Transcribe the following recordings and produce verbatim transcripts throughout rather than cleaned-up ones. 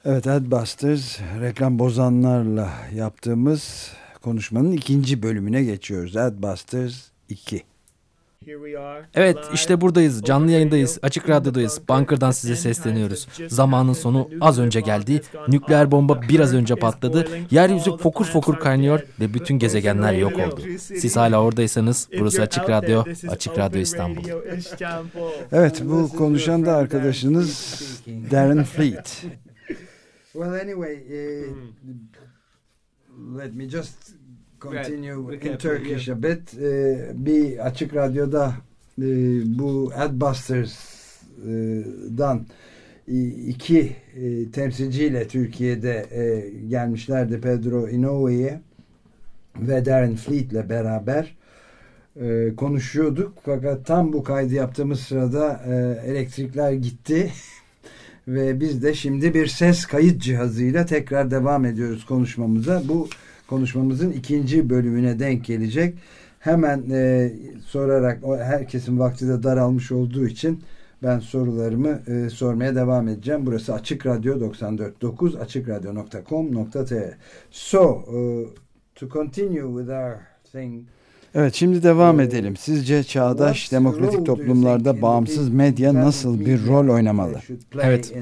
Evet, Adbusters, reklam bozanlarla yaptığımız konuşmanın ikinci bölümüne geçiyoruz. Adbusters iki. Evet, işte buradayız, canlı yayındayız, Açık Radyo'dayız, bunkerdan size sesleniyoruz. Zamanın sonu az önce geldi, nükleer bomba biraz önce patladı, yeryüzü fokur fokur kaynıyor ve bütün gezegenler yok oldu. Siz hala oradaysanız burası Açık Radyo, Açık Radyo İstanbul. Evet, bu konuşan da arkadaşınız Darren Fleet. Well, anyway, uh, let me just continue in Turkish a bit. Uh, bir Açık Radyo'da uh, bu Adbusters'dan iki uh, temsilciyle Türkiye'de uh, gelmişlerdi, Pedro Inoue ve Darren Fleet'le beraber uh, konuşuyorduk. Fakat tam bu kaydı yaptığımız sırada uh, elektrikler gitti. Ve biz de şimdi bir ses kayıt cihazıyla tekrar devam ediyoruz konuşmamıza. Bu konuşmamızın ikinci bölümüne denk gelecek. Hemen e, sorarak, herkesin vakti de daralmış olduğu için ben sorularımı e, sormaya devam edeceğim. Burası Açık Radyo doksan dört nokta dokuz, açıkradyo nokta com nokta tr. So, uh, to continue with our thing. Evet, şimdi devam edelim. Sizce çağdaş demokratik toplumlarda bağımsız medya nasıl bir rol oynamalı? Evet.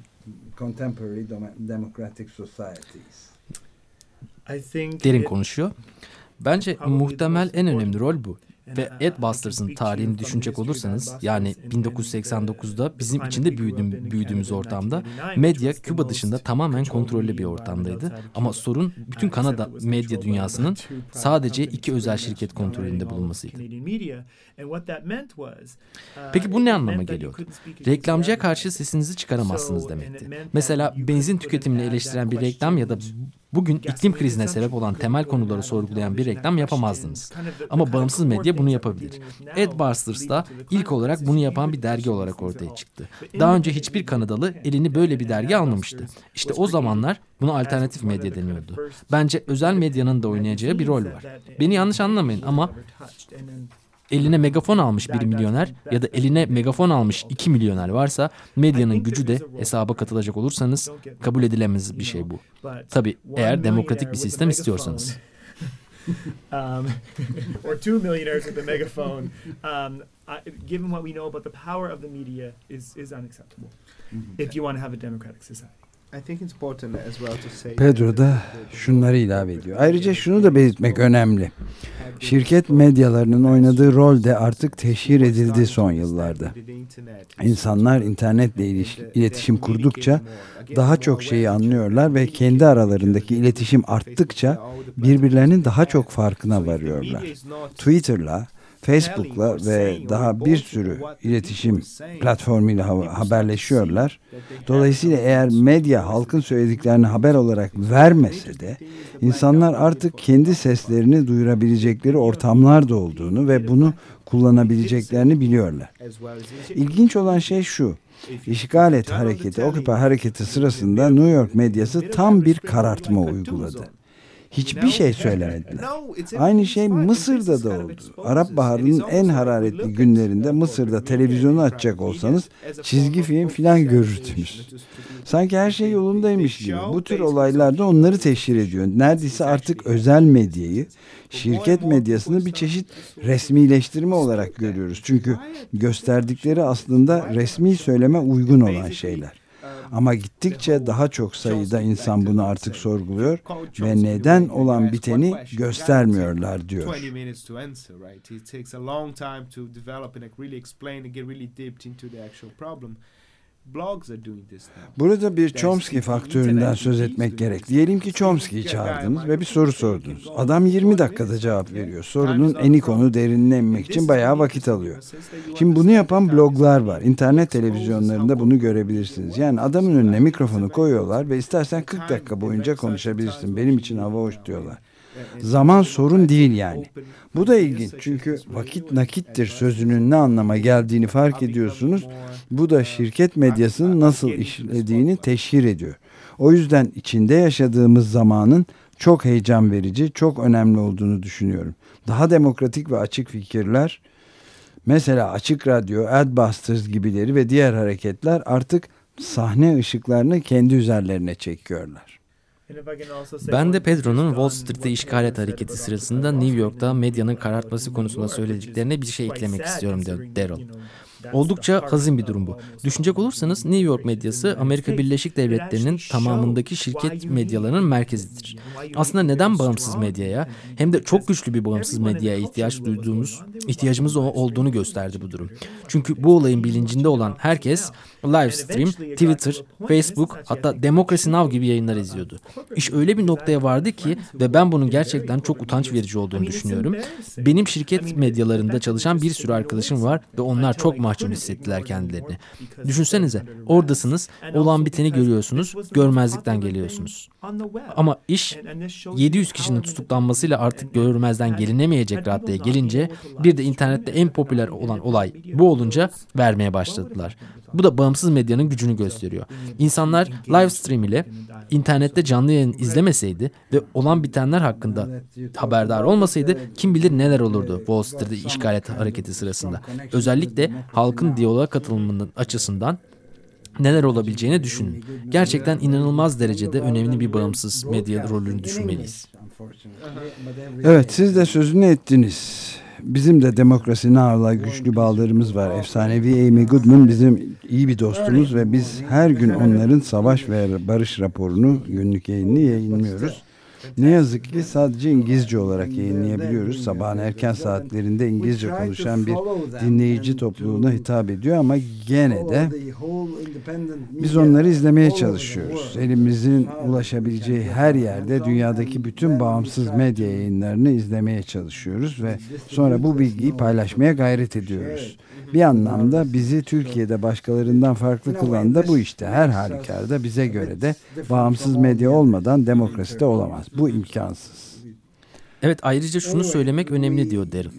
Derin konuşuyor. Bence muhtemel en önemli rol bu. Ve Adbusters'ın tarihini düşünecek olursanız, yani bin dokuz yüz seksen dokuzda bizim içinde büyüdüğüm, büyüdüğümüz ortamda medya Küba dışında tamamen kontrollü bir ortamdaydı. Ama sorun bütün Kanada medya dünyasının sadece iki özel şirket kontrolünde bulunmasıydı. Peki bu ne anlama geliyordu? Reklamcıya karşı sesinizi çıkaramazsınız demekti. Mesela benzin tüketimini eleştiren bir reklam ya da bugün iklim krizine sebep olan temel konuları sorgulayan bir reklam yapamazdınız. Ama bağımsız medya bunu yapabilir. Adbusters da ilk olarak bunu yapan bir dergi olarak ortaya çıktı. Daha önce hiçbir Kanadalı elini böyle bir dergi almamıştı. İşte o zamanlar buna alternatif medya deniyordu. Bence özel medyanın da oynayacağı bir rol var. Beni yanlış anlamayın ama eline megafon almış bir milyoner ya da eline megafon almış iki milyoner varsa medyanın gücü de hesaba katılacak olursanız kabul edilemez bir şey bu. Tabii eğer demokratik bir sistem istiyorsanız. um, or two millionaires with a megaphone. Um, I, given what we know about the power of the media, is is unacceptable. Mm-hmm. If you want to have a democratic society. Pedro da şunları ilave ediyor. Ayrıca şunu da belirtmek önemli. Şirket medyalarının oynadığı rol de artık teşhir edildi son yıllarda. İnsanlar internetle iletişim kurdukça daha çok şeyi anlıyorlar ve kendi aralarındaki iletişim arttıkça birbirlerinin daha çok farkına varıyorlar. Twitter'la, Facebook'la ve daha bir sürü iletişim platformuyla haberleşiyorlar. Dolayısıyla eğer medya halkın söylediklerini haber olarak vermese de insanlar artık kendi seslerini duyurabilecekleri ortamlarda olduğunu ve bunu kullanabileceklerini biliyorlar. İlginç olan şey şu. İşgal et hareketi, Occupy hareketi sırasında New York medyası tam bir karartma uyguladı. Hiçbir şey söylemediler. Aynı şey Mısır'da da oldu. Arap Baharı'nın en hararetli günlerinde Mısır'da televizyonu açacak olsanız çizgi film filan görürdünüz. Sanki her şey yolundaymış gibi. Bu tür olaylarda onları teşhir ediyor. Neredeyse artık özel medyayı, şirket medyasını bir çeşit resmileştirme olarak görüyoruz. Çünkü gösterdikleri aslında resmi söyleme uygun olan şeyler. Ama gittikçe daha çok sayıda insan bunu artık sorguluyor ve neden olan biteni göstermiyorlar diyor. Burada bir Chomsky faktöründen söz etmek gerek. Diyelim ki Chomsky'yi çağırdınız ve bir soru sordunuz. Adam yirmi dakikada cevap veriyor. Sorunun eni konu derinine inmek için bayağı vakit alıyor. Şimdi bunu yapan bloglar var. İnternet televizyonlarında bunu görebilirsiniz. Yani adamın önüne mikrofonu koyuyorlar ve istersen kırk dakika boyunca konuşabilirsin. Benim için hava hoş diyorlar. Zaman sorun değil yani. Bu da ilginç çünkü vakit nakittir sözünün ne anlama geldiğini fark ediyorsunuz. Bu da şirket medyasının nasıl işlediğini teşhir ediyor. O yüzden içinde yaşadığımız zamanın çok heyecan verici, çok önemli olduğunu düşünüyorum. Daha demokratik ve açık fikirler, mesela Açık Radyo, Adbusters gibileri ve diğer hareketler artık sahne ışıklarını kendi üzerlerine çekiyorlar. Ben de Pedro'nun Wall Street'te işgalet hareketi sırasında New York'ta medyanın karartması konusunda söylediklerine bir şey eklemek istiyorum Daryl. Oldukça hazin bir durum bu. Düşünecek olursanız New York medyası Amerika Birleşik Devletleri'nin tamamındaki şirket medyalarının merkezidir. Aslında neden bağımsız medyaya hem de çok güçlü bir bağımsız medyaya ihtiyaç duyduğumuz, ihtiyacımız olduğunu gösterdi bu durum. Çünkü bu olayın bilincinde olan herkes Livestream, Twitter, Facebook, hatta Democracy Now gibi yayınlar izliyordu. İş öyle bir noktaya vardı ki ve ben bunun gerçekten çok utanç verici olduğunu düşünüyorum. Benim şirket medyalarında çalışan bir sürü arkadaşım var ve onlar çok mahcup hissettiler kendilerini. Düşünsenize, oradasınız, olan biteni görüyorsunuz, görmezlikten geliyorsunuz. Ama iş yedi yüz kişinin tutuklanmasıyla artık görmezden gelinemeyecek raddeye gelince bir de internette en popüler olan olay bu olunca vermeye başladılar. Bu da bağımsız medyanın gücünü gösteriyor. İnsanlar Livestream ile internette canlı yayın izlemeseydi ve olan bitenler hakkında haberdar olmasaydı kim bilir neler olurdu Wall Street'te işgalet hareketi sırasında. Özellikle halkın diyaloğa katılımının açısından neler olabileceğini düşünün. Gerçekten inanılmaz derecede önemli bir bağımsız medya rolünü düşünmeliyiz. Evet, siz de sözünü ettiniz. Bizim de Democracy Now'la güçlü bağlarımız var. Efsanevi Amy Goodman bizim iyi bir dostumuz ve biz her gün onların savaş ve barış raporunu, günlük yayınını yayınlıyoruz. Ne yazık ki sadece İngilizce olarak yayınlayabiliyoruz. Sabahın erken saatlerinde İngilizce konuşan bir dinleyici topluluğuna hitap ediyor ama gene de biz onları izlemeye çalışıyoruz. Elimizin ulaşabileceği her yerde dünyadaki bütün bağımsız medya yayınlarını izlemeye çalışıyoruz ve sonra bu bilgiyi paylaşmaya gayret ediyoruz. Bir anlamda bizi Türkiye'de başkalarından farklı kılan da bu işte. Her halükarda bize göre de bağımsız medya olmadan demokrasi de olamaz. Bu imkansız. Evet, ayrıca şunu söylemek önemli diyor Daryl.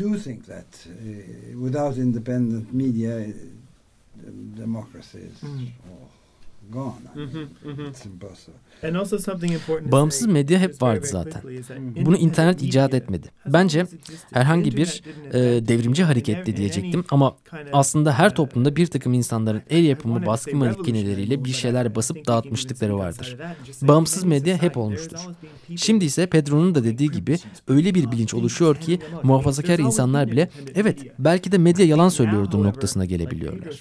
Bağımsız medya hep vardı zaten. Bunu internet icat etmedi. Bence herhangi bir e, devrimci hareketti diyecektim ama aslında her toplumda bir takım insanların el yapımı baskı makineleriyle bir şeyler basıp dağıtmışlıkları vardır. Bağımsız medya hep olmuştur. Şimdi ise Pedro'nun da dediği gibi öyle bir bilinç oluşuyor ki muhafazakar insanlar bile evet belki de medya yalan söylüyordur noktasına gelebiliyorlar.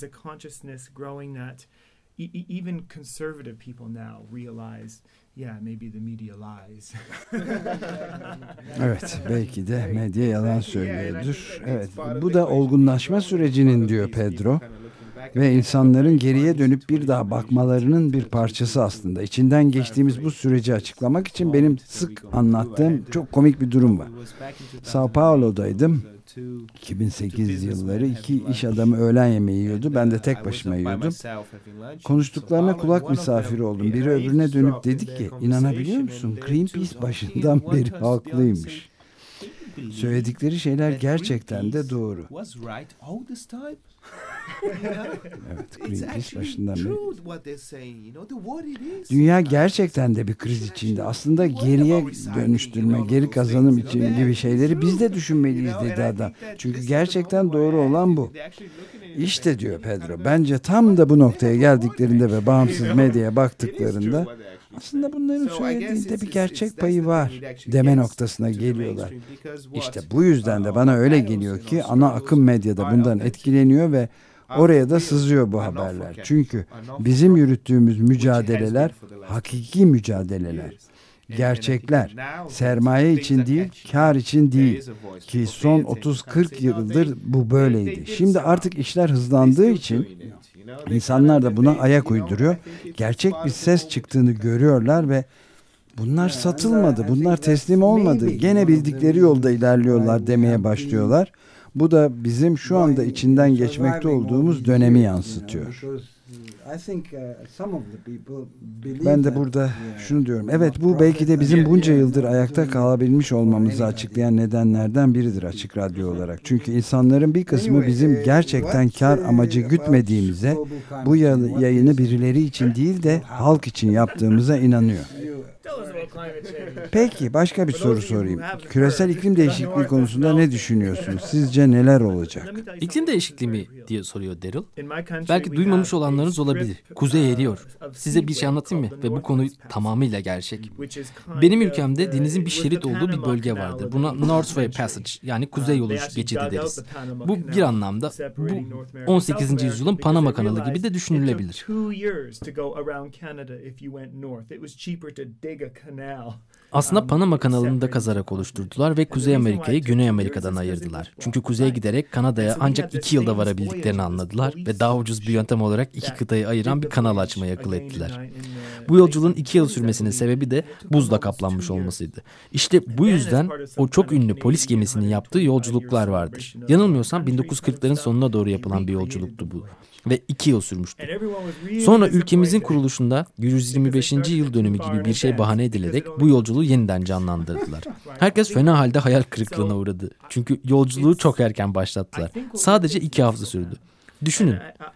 Even conservative people now realize, yeah, maybe the media lies. Evet, belki de medya yalan söylüyordur. Evet, bu da olgunlaşma sürecinin diyor Pedro. Ve insanların geriye dönüp bir daha bakmalarının bir parçası aslında. İçinden geçtiğimiz bu süreci açıklamak için benim sık anlattığım çok komik bir durum var. Sao Paulo'daydım. iki bin sekiz yılları iki iş adamı öğlen yemeği yiyordu. Ben de tek başıma yiyordum. Konuştuklarına kulak misafiri oldum. Biri öbürüne dönüp dedi ki, inanabiliyor musun? Greenpeace başından beri haklıymış. Söyledikleri şeyler gerçekten de doğru. Evet, Greenpeace başından beri. Dünya gerçekten de bir kriz içinde. Aslında geriye dönüştürme, geri kazanım için gibi şeyleri biz de düşünmeliyiz dedi adam. Çünkü gerçekten doğru olan bu. İşte diyor Pedro, bence tam da bu noktaya geldiklerinde ve bağımsız medyaya baktıklarında aslında bunların söylediğinde bir gerçek payı var deme noktasına geliyorlar. İşte bu yüzden de bana öyle geliyor ki ana akım medyada bundan etkileniyor ve oraya da sızıyor bu haberler. Çünkü bizim yürüttüğümüz mücadeleler hakiki mücadeleler. Gerçekler. Sermaye için değil, kar için değil. Ki son otuz kırk yıldır bu böyleydi. Şimdi artık işler hızlandığı için insanlar da buna ayak uyduruyor. Gerçek bir ses çıktığını görüyorlar ve bunlar satılmadı, bunlar teslim olmadı. Gene bildikleri yolda ilerliyorlar demeye başlıyorlar. Bu da bizim şu anda içinden geçmekte olduğumuz dönemi yansıtıyor. Ben de burada şunu diyorum. Evet, bu belki de bizim bunca yıldır ayakta kalabilmiş olmamızı açıklayan nedenlerden biridir Açık Radyo olarak. Çünkü insanların bir kısmı bizim gerçekten kar amacı gütmediğimize, bu yayını birileri için değil de halk için yaptığımıza inanıyor. Peki başka bir soru sorayım. Küresel iklim değişikliği konusunda ne düşünüyorsunuz? Sizce neler olacak? İklim değişikliği mi diye soruyor Daryl. Belki duymamış olanlarınız olabilir. Kuzey eriyor. Size bir şey anlatayım mı? Ve bu konu tamamıyla gerçek. Benim ülkemde denizin bir şerit olduğu bir bölge vardır. Buna North Way Passage yani Kuzey Yolu geçidi deriz. Bu bir anlamda bu on sekizinci yüzyılın Panama Kanalı gibi de düşünülebilir. Aslında Panama Kanalı'nı da kazarak oluşturdular ve Kuzey Amerika'yı Güney Amerika'dan ayırdılar. Çünkü kuzeye giderek Kanada'ya ancak iki yılda varabildiklerini anladılar ve daha ucuz bir yöntem olarak iki kıtayı ayıran bir kanal açmayı akıl ettiler. Bu yolculuğun iki yıl sürmesinin sebebi de buzla kaplanmış olmasıydı. İşte bu yüzden o çok ünlü polis gemisinin yaptığı yolculuklar vardır. Yanılmıyorsam bin dokuz yüz kırkların sonuna doğru yapılan bir yolculuktu bu. Ve iki yıl sürmüştü. Sonra ülkemizin kuruluşunda yüz yirmi beşinci yıl dönümü gibi bir şey bahane edilerek bu yolculuğu yeniden canlandırdılar. Herkes fena halde hayal kırıklığına uğradı. Çünkü yolculuğu çok erken başlattılar. Sadece iki hafta sürdü. Düşünün.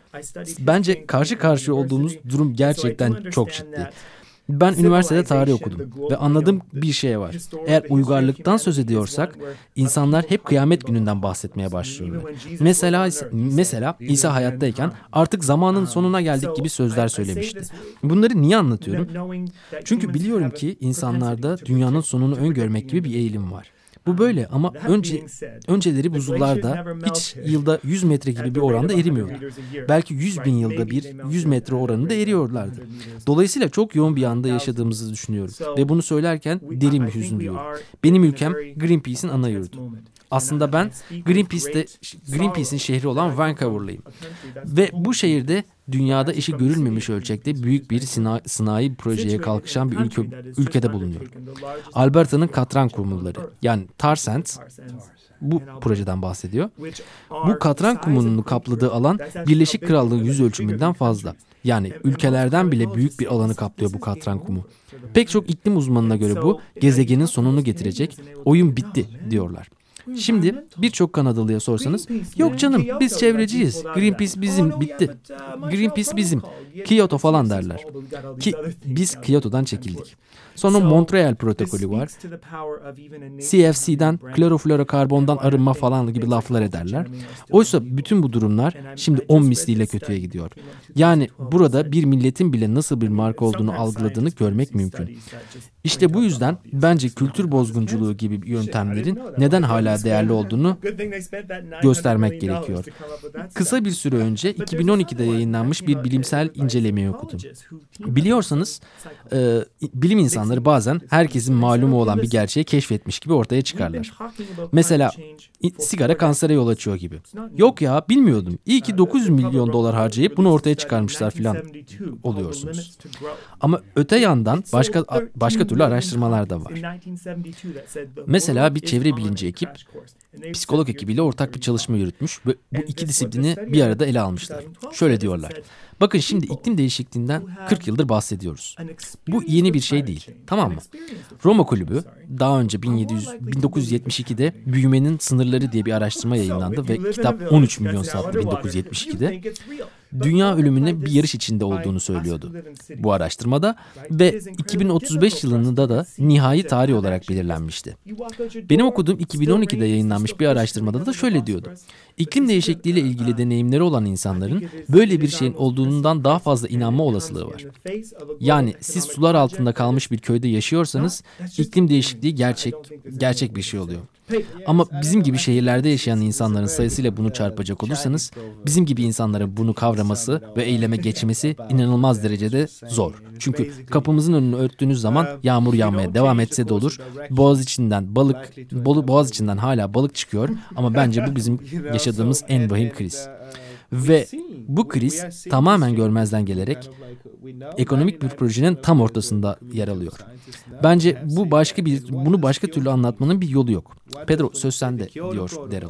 Bence karşı karşıya olduğumuz durum gerçekten çok ciddi. Ben üniversitede tarih okudum ve anladığım bir şey var. Eğer uygarlıktan söz ediyorsak insanlar hep kıyamet gününden bahsetmeye başlıyorlar. Mesela mesela İsa hayattayken artık zamanın sonuna geldik gibi sözler söylemişti. Bunları niye anlatıyorum? Çünkü biliyorum ki insanlarda dünyanın sonunu öngörmek gibi bir eğilim var. Bu böyle ama önce önceleri buzullarda hiç yılda yüz metre gibi bir oranda erimiyorlar. Belki yüz bin yılda bir yüz metre oranında eriyorlardı. Dolayısıyla çok yoğun bir anda yaşadığımızı düşünüyorum. Ve bunu söylerken derin bir hüzün duyuyorum. Benim ülkem Greenpeace'in ana yurdu. Aslında ben Greenpeace'te Greenpeace'in şehri olan Vancouver'lıyım. Ve bu şehirde dünyada eşi görülmemiş ölçekte büyük bir sina, sanayi projeye kalkışan bir ülke, ülkede bulunuyor. Alberta'nın katran kumulları yani tar sands bu projeden bahsediyor. Bu katran kumunun kapladığı alan Birleşik Krallığın yüz ölçümünden fazla. Yani ülkelerden bile büyük bir alanı kaplıyor bu katran kumu. Pek çok iklim uzmanına göre bu gezegenin sonunu getirecek. Oyun bitti diyorlar. Şimdi birçok Kanadalıya sorsanız yok canım biz çevreciyiz. Greenpeace bizim bitti. Greenpeace bizim. Kyoto falan derler. Ki biz Kyoto'dan çekildik. Sonra Montreal protokolü var. C F C'den kloroflorokarbondan arınma falan gibi laflar ederler. Oysa bütün bu durumlar şimdi on misliyle kötüye gidiyor. Yani burada bir milletin bile nasıl bir marka olduğunu algıladığını görmek mümkün. İşte bu yüzden bence kültür bozgunculuğu gibi yöntemlerin neden hala değerli olduğunu göstermek gerekiyor. Kısa bir süre önce iki bin on ikide yayınlanmış bir bilimsel incelemeyi okudum. Biliyorsanız e, bilim insanları bazen herkesin malumu olan bir gerçeği keşfetmiş gibi ortaya çıkarlar. Mesela sigara kansere yol açıyor gibi. Yok ya bilmiyordum. İyi ki dokuz yüz milyon dolar harcayıp bunu ortaya çıkarmışlar falan oluyorsunuz. Ama öte yandan başka başka türlü araştırmalar da var. Mesela bir çevre bilimci ekip psikolog ekibiyle ortak bir çalışma yürütmüş ve bu iki disiplini bir arada ele almışlar. Şöyle diyorlar. Bakın şimdi iklim değişikliğinden kırk yıldır bahsediyoruz. Bu yeni bir şey değil. Tamam mı? Roma Kulübü daha önce bin dokuz yüz yetmiş ikide Büyümenin Sınırları diye bir araştırma yayınlandı ve kitap on üç milyon sattı bin dokuz yüz yetmiş ikide. Dünya ölümüne bir yarış içinde olduğunu söylüyordu bu araştırmada ve iki bin otuz beş yılında da nihai tarih olarak belirlenmişti. Benim okuduğum iki bin on ikide yayınlanmış bir araştırmada da şöyle diyordu. İklim değişikliğiyle ilgili deneyimleri olan insanların böyle bir şeyin olduğundan daha fazla inanma olasılığı var. Yani siz sular altında kalmış bir köyde yaşıyorsanız iklim değişikliği gerçek gerçek bir şey oluyor. Ama bizim gibi şehirlerde yaşayan insanların sayısıyla bunu çarpacak olursanız bizim gibi insanların bunu kavraması ve eyleme geçmesi inanılmaz derecede zor. Çünkü kapımızın önünü örttüğünüz zaman yağmur yağmaya devam etse de olur. Boğaz içinden balık, boğaz içinden hala balık çıkıyor ama bence bu bizim yaşadığımız en vahim kriz. Ve bu kriz tamamen görmezden gelerek ekonomik bir projenin tam ortasında yer alıyor. Bence bu başka bir bunu başka türlü anlatmanın bir yolu yok. Pedro söz sende diyor Daryl.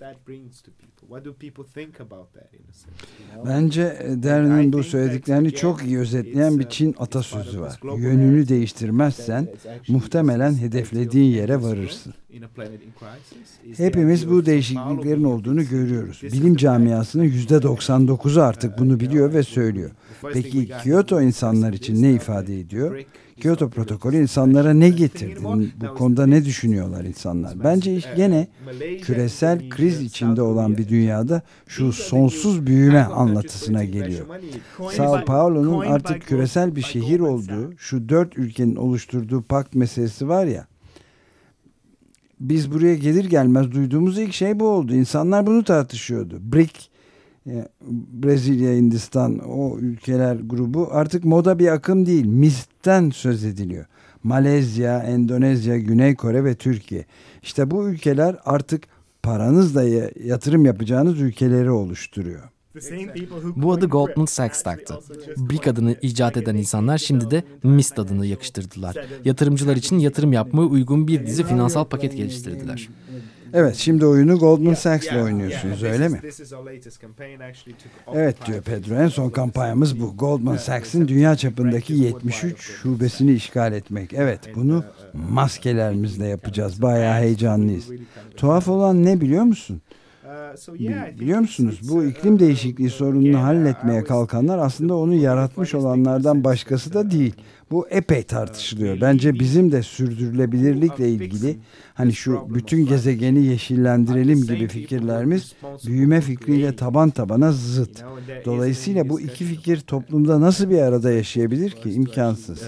Bence Daryl'ın bu söylediklerini çok iyi özetleyen bir Çin atasözü var. Yönünü değiştirmezsen muhtemelen hedeflediğin yere varırsın. Hepimiz bu değişikliklerin olduğunu görüyoruz. Bilim camiasının yüzde doksan dokuzu artık bunu biliyor ve söylüyor. Peki Kyoto insanlar için ne ifade ediyor? Kyoto protokolü insanlara ne getirdi? Bu konuda ne düşünüyorlar insanlar? Bence iş gene küresel kriz içinde olan bir dünyada şu sonsuz büyüme anlatısına geliyor. Sao Paulo'nun artık küresel bir şehir olduğu, şu dört ülkenin oluşturduğu pakt meselesi var ya, biz buraya gelir gelmez duyduğumuz ilk şey bu oldu. İnsanlar bunu tartışıyordu. B R I C, Brezilya, Hindistan, o ülkeler grubu artık moda bir akım değil, mistten söz ediliyor. Malezya, Endonezya, Güney Kore ve Türkiye. İşte bu ülkeler artık paranızla yatırım yapacağınız ülkeleri oluşturuyor. Bu adı Goldman Sachs taktı. B R I C adını icat eden insanlar şimdi de M I S T adını yakıştırdılar. Yatırımcılar için yatırım yapmaya uygun bir dizi finansal paket geliştirdiler. Evet, şimdi oyunu Goldman Sachs'la oynuyorsunuz, öyle mi? Evet diyor Pedro, en son kampanyamız bu. Goldman Sachs'in dünya çapındaki yetmiş üç şubesini işgal etmek. Evet, bunu maskelerimizle yapacağız. Bayağı heyecanlıyız. Tuhaf olan ne biliyor musun? Biliyor musunuz? Bu iklim değişikliği sorununu halletmeye kalkanlar aslında onu yaratmış olanlardan başkası da değil. Bu epey tartışılıyor. Bence bizim de sürdürülebilirlikle ilgili, hani şu bütün gezegeni yeşillendirelim gibi fikirlerimiz büyüme fikriyle taban tabana zıt. Dolayısıyla bu iki fikir toplumda nasıl bir arada yaşayabilir ki? İmkansız.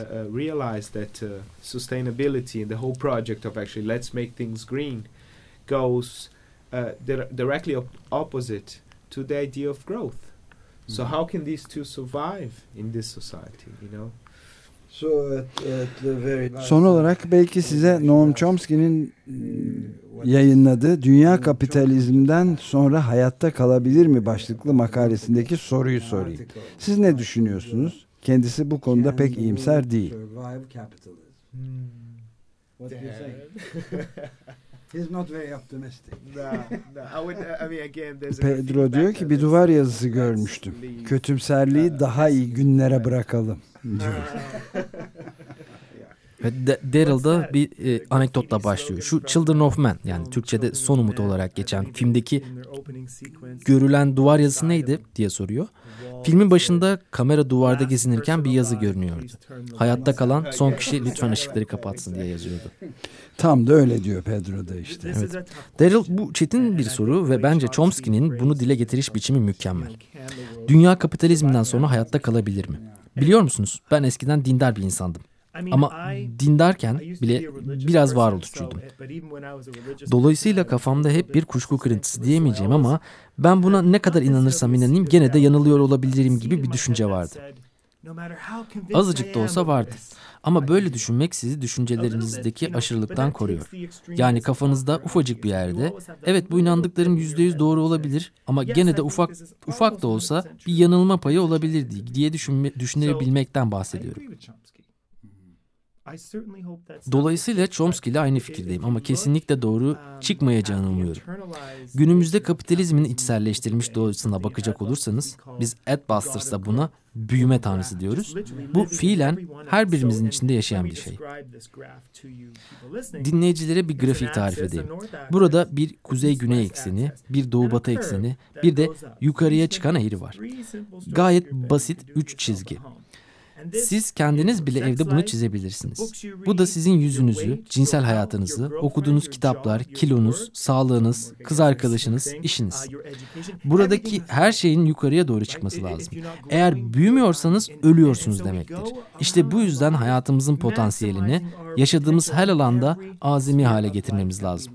Uh, directly op- opposite to the idea of growth. So how can these two survive in this society, you know? Son olarak belki size Noam Chomsky'nin yayınladığı Dünya Kapitalizmden Sonra Hayatta Kalabilir mi başlıklı makalesindeki soruyu sorayım. Siz ne düşünüyorsunuz? Kendisi bu konuda pek iyimser değil. He's not very optimistic. Pedro diyor ki bir duvar yazısı görmüştüm. Kötümserliği daha iyi günlere bırakalım diyor. Ve Daryl da bir e, anekdotla başlıyor. Şu Children of Men, yani Türkçe'de Son Umut olarak geçen filmdeki görülen duvar yazısı neydi diye soruyor. Filmin başında kamera duvarda gezinirken bir yazı görünüyordu. Hayatta kalan son kişi lütfen ışıkları kapatsın diye yazıyordu. Tam da öyle diyor Pedro da işte. Evet. Daryl, bu çetin bir soru ve bence Chomsky'nin bunu dile getiriş biçimi mükemmel. Dünya kapitalizminden sonra hayatta kalabilir mi? Biliyor musunuz? Ben eskiden dindar bir insandım. Ama dindarken bile biraz varoluşçuydum. Dolayısıyla kafamda hep bir kuşku kırıntısı diyemeyeceğim ama ben buna ne kadar inanırsam inanayım gene de yanılıyor olabilirim gibi bir düşünce vardı. Azıcık da olsa vardı. Ama böyle düşünmek sizi düşüncelerinizdeki aşırılıktan koruyor. Yani kafanızda ufacık bir yerde, evet bu inandıklarım yüzde yüz doğru olabilir ama gene de ufak ufak da olsa bir yanılma payı olabilir diye düşünme, düşünebilmekten bahsediyorum. Dolayısıyla Chomsky ile aynı fikirdeyim ama kesinlikle doğru çıkmayacağını umuyorum. Günümüzde kapitalizmin içselleştirilmiş doğasına bakacak olursanız, biz Adbusters'da buna büyüme tanrısı diyoruz. Bu fiilen her birimizin içinde yaşayan bir şey. Dinleyicilere bir grafik tarif edeyim. Burada bir kuzey-güney ekseni, bir doğu-batı ekseni, bir de yukarıya çıkan eğri var. Gayet basit üç çizgi. Siz kendiniz bile evde bunu çizebilirsiniz. Bu da sizin yüzünüzü, cinsel hayatınızı, okuduğunuz kitaplar, kilonuz, sağlığınız, kız arkadaşınız, işiniz. Buradaki her şeyin yukarıya doğru çıkması lazım. Eğer büyümüyorsanız ölüyorsunuz demektir. İşte bu yüzden hayatımızın potansiyelini yaşadığımız her alanda azami hale getirmemiz lazım.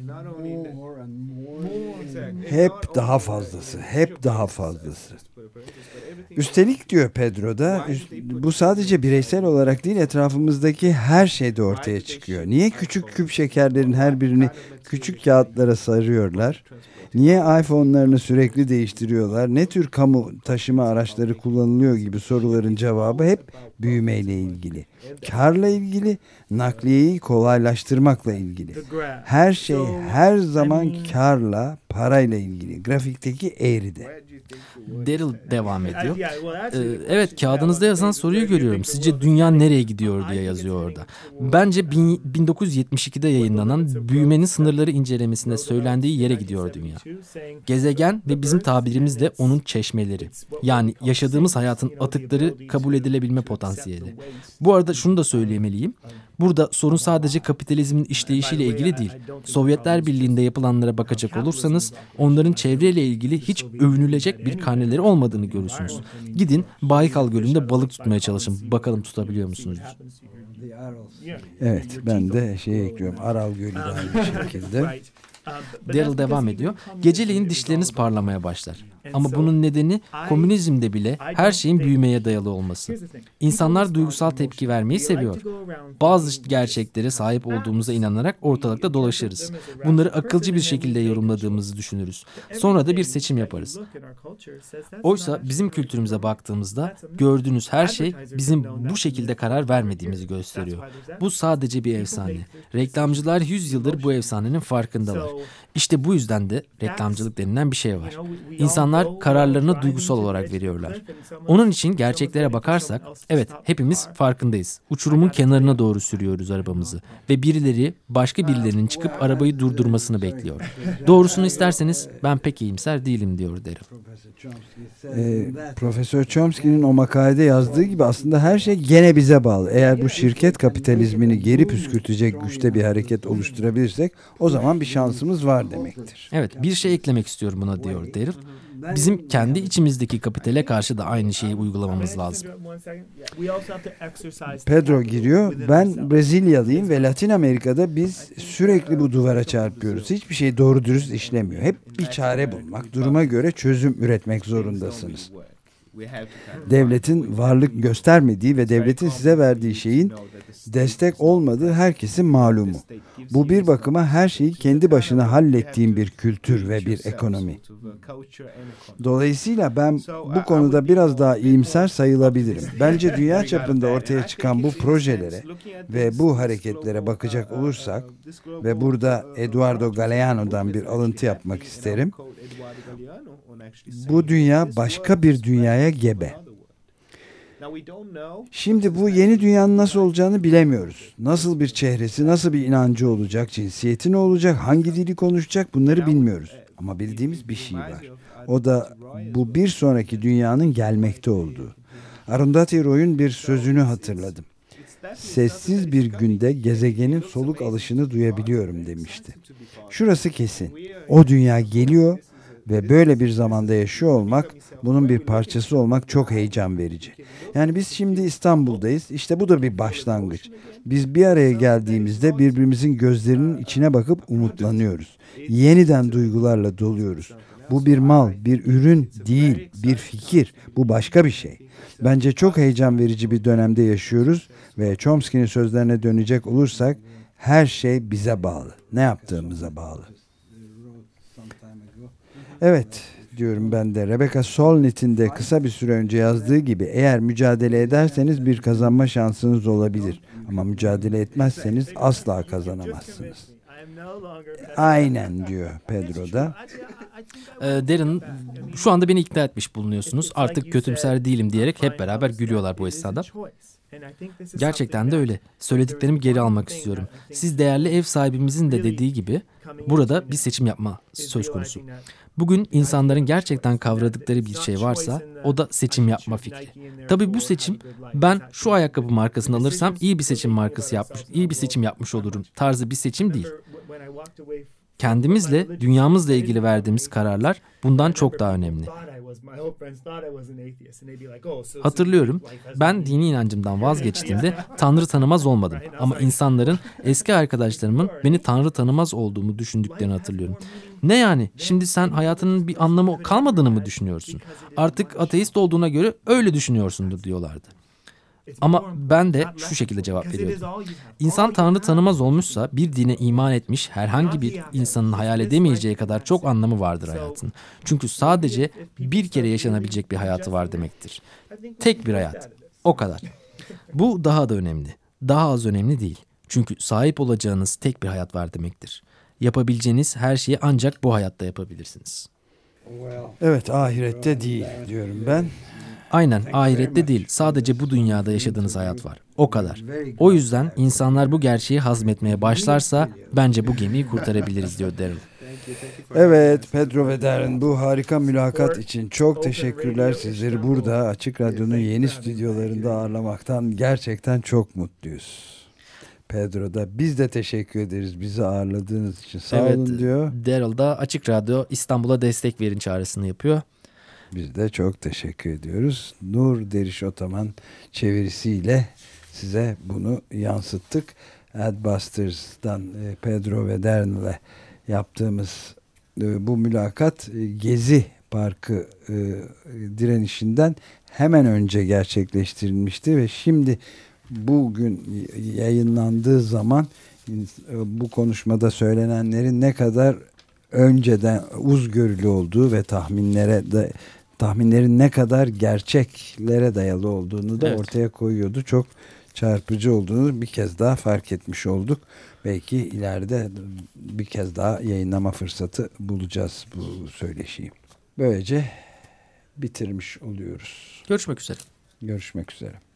Hep daha fazlası, hep daha fazlası. Üstelik diyor Pedro da, bu sadece bireysel olarak değil etrafımızdaki her şeyde ortaya çıkıyor. Niye küçük küp şekerlerin her birini küçük kağıtlara sarıyorlar? Niye iPhone'larını sürekli değiştiriyorlar? Ne tür kamu taşıma araçları kullanılıyor gibi soruların cevabı hep büyümeyle ilgili. Karla ilgili, nakliyeyi kolaylaştırmakla ilgili. Her şey her zaman karla, parayla ilgili grafikteki eğride. Daryl devam ediyor. Ee, evet, kağıdınızda yazan soruyu görüyorum. Sizce dünya nereye gidiyor diye yazıyor orada. Bence bin dokuz yüz yetmiş ikide yayınlanan Büyümenin Sınırları incelemesinde söylendiği yere gidiyor dünya. Gezegen ve bizim tabirimizle onun çeşmeleri. Yani yaşadığımız hayatın atıkları kabul edilebilme potansiyeli. Bu arada şunu da söylemeliyim. Burada sorun sadece kapitalizmin işleyişiyle ilgili değil. Sovyetler Birliği'nde yapılanlara bakacak olursanız onların çevreyle ilgili hiç övünülecek bir karneleri olmadığını görürsünüz. Gidin Baykal Gölü'nde balık tutmaya çalışın. Bakalım tutabiliyor musunuz? Evet, ben de şey ekliyorum. Aral Gölü de aynı şekilde. Daryl devam ediyor. Geceleyin dişleriniz parlamaya başlar. Ama bunun nedeni komünizmde bile her şeyin büyümeye dayalı olması. İnsanlar duygusal tepki vermeyi seviyor. Bazı gerçeklere sahip olduğumuza inanarak ortalıkta dolaşırız. Bunları akılcı bir şekilde yorumladığımızı düşünürüz. Sonra da bir seçim yaparız. Oysa bizim kültürümüze baktığımızda gördüğünüz her şey bizim bu şekilde karar vermediğimizi gösteriyor. Bu sadece bir efsane. Reklamcılar yüz yıldır bu efsanenin farkındalar. İşte bu yüzden de reklamcılık denilen bir şey var. İnsanlar kararlarını duygusal olarak veriyorlar. Onun için gerçeklere bakarsak, evet hepimiz farkındayız. Uçurumun kenarına doğru sürüyoruz arabamızı. Ve birileri başka birilerinin çıkıp arabayı durdurmasını bekliyor. Doğrusunu isterseniz ben pek iyimser değilim diyor Daryl. Ee, Profesör Chomsky'nin o makalede yazdığı gibi aslında her şey gene bize bağlı. Eğer bu şirket kapitalizmini geri püskürtecek güçte bir hareket oluşturabilirsek o zaman bir şansımız var demektir. Evet, bir şey eklemek istiyorum buna diyor Daryl. Bizim kendi içimizdeki kapitale karşı da aynı şeyi uygulamamız lazım. Pedro giriyor. Ben Brezilyalıyım ve Latin Amerika'da biz sürekli bu duvara çarpıyoruz. Hiçbir şey doğru dürüst işlemiyor. Hep bir çare bulmak, duruma göre çözüm üretmek zorundasınız. Devletin varlık göstermediği ve devletin size verdiği şeyin destek olmadığı herkesin malumu. Bu bir bakıma her şeyi kendi başına hallettiğin bir kültür ve bir ekonomi. Dolayısıyla ben bu konuda biraz daha iyimser sayılabilirim. Bence dünya çapında ortaya çıkan bu projelere ve bu hareketlere bakacak olursak ve burada Eduardo Galeano'dan bir alıntı yapmak isterim. Bu dünya başka bir dünyaya gebe. Şimdi bu yeni dünyanın nasıl olacağını bilemiyoruz. Nasıl bir çehresi, nasıl bir inancı olacak, cinsiyeti ne olacak, hangi dili konuşacak bunları bilmiyoruz. Ama bildiğimiz bir şey var. O da bu bir sonraki dünyanın gelmekte olduğu. Arundhati Roy'un bir sözünü hatırladım. Sessiz bir günde gezegenin soluk alışını duyabiliyorum demişti. Şurası kesin. O dünya geliyor ve böyle bir zamanda yaşıyor olmak, bunun bir parçası olmak çok heyecan verici. Yani biz şimdi İstanbul'dayız. İşte bu da bir başlangıç. Biz bir araya geldiğimizde birbirimizin gözlerinin içine bakıp umutlanıyoruz. Yeniden duygularla doluyoruz. Bu bir mal, bir ürün değil, bir fikir. Bu başka bir şey. Bence çok heyecan verici bir dönemde yaşıyoruz ve Chomsky'nin sözlerine dönecek olursak her şey bize bağlı. Ne yaptığımıza bağlı. Evet diyorum ben de. Rebecca Solnit'in de kısa bir süre önce yazdığı gibi eğer mücadele ederseniz bir kazanma şansınız olabilir. Ama mücadele etmezseniz asla kazanamazsınız. Aynen diyor Pedro da. Ee, Darren, şu anda beni ikna etmiş bulunuyorsunuz. Artık kötümser değilim diyerek hep beraber gülüyorlar bu esnada. Gerçekten de öyle. Söylediklerimi geri almak istiyorum. Siz değerli ev sahibimizin de dediği gibi burada bir seçim yapma söz konusu. Bugün insanların gerçekten kavradıkları bir şey varsa o da seçim yapma fikri. Tabii bu seçim ben şu ayakkabı markasını alırsam iyi bir seçim markası yapmış, iyi bir seçim yapmış olurum tarzı bir seçim değil. Kendimizle, dünyamızla ilgili verdiğimiz kararlar bundan çok daha önemli. Hatırlıyorum, ben dini inancımdan vazgeçtiğimde Tanrı tanımaz olmadım. Ama insanların, eski arkadaşlarımın beni Tanrı tanımaz olduğumu düşündüklerini hatırlıyorum. Ne yani? Şimdi sen hayatının bir anlamı kalmadığını mı düşünüyorsun? Artık ateist olduğuna göre öyle düşünüyorsundur diyorlardı. Ama ben de şu şekilde cevap veriyordum. İnsan Tanrı tanımaz olmuşsa bir dine iman etmiş herhangi bir insanın hayal edemeyeceği kadar çok anlamı vardır hayatın. Çünkü sadece bir kere yaşanabilecek bir hayatı var demektir. Tek bir hayat. O kadar. Bu daha da önemli. Daha az önemli değil. Çünkü sahip olacağınız tek bir hayat var demektir. Yapabileceğiniz her şeyi ancak bu hayatta yapabilirsiniz. Evet, ahirette değil diyorum ben. Aynen, ahirette değil. Sadece bu dünyada yaşadığınız hayat var. O kadar. O yüzden insanlar bu gerçeği hazmetmeye başlarsa bence bu gemiyi kurtarabiliriz diyor Daryl. Evet, Pedro ve Darren, bu harika mülakat için çok teşekkürler. Sizleri burada Açık Radyo'nun yeni stüdyolarında ağırlamaktan gerçekten çok mutluyuz. Pedro da biz de teşekkür ederiz bizi ağırladığınız için. Sağ evet, olun diyor. Daryl da Açık Radyo İstanbul'a destek verin çağrısını yapıyor. Biz de çok teşekkür ediyoruz. Nur Deriş Otaman çevirisiyle size bunu yansıttık. Adbusters'dan Pedro ve Darren'le yaptığımız bu mülakat Gezi Parkı direnişinden hemen önce gerçekleştirilmişti ve şimdi bugün yayınlandığı zaman bu konuşmada söylenenlerin ne kadar önceden uzgörülü olduğu ve tahminlere de tahminlerin ne kadar gerçeklere dayalı olduğunu da evet. ortaya koyuyordu. Çok çarpıcı olduğunu bir kez daha fark etmiş olduk. Belki ileride bir kez daha yayınlama fırsatı bulacağız bu söyleşiyi. Böylece bitirmiş oluyoruz. Görüşmek üzere. Görüşmek üzere.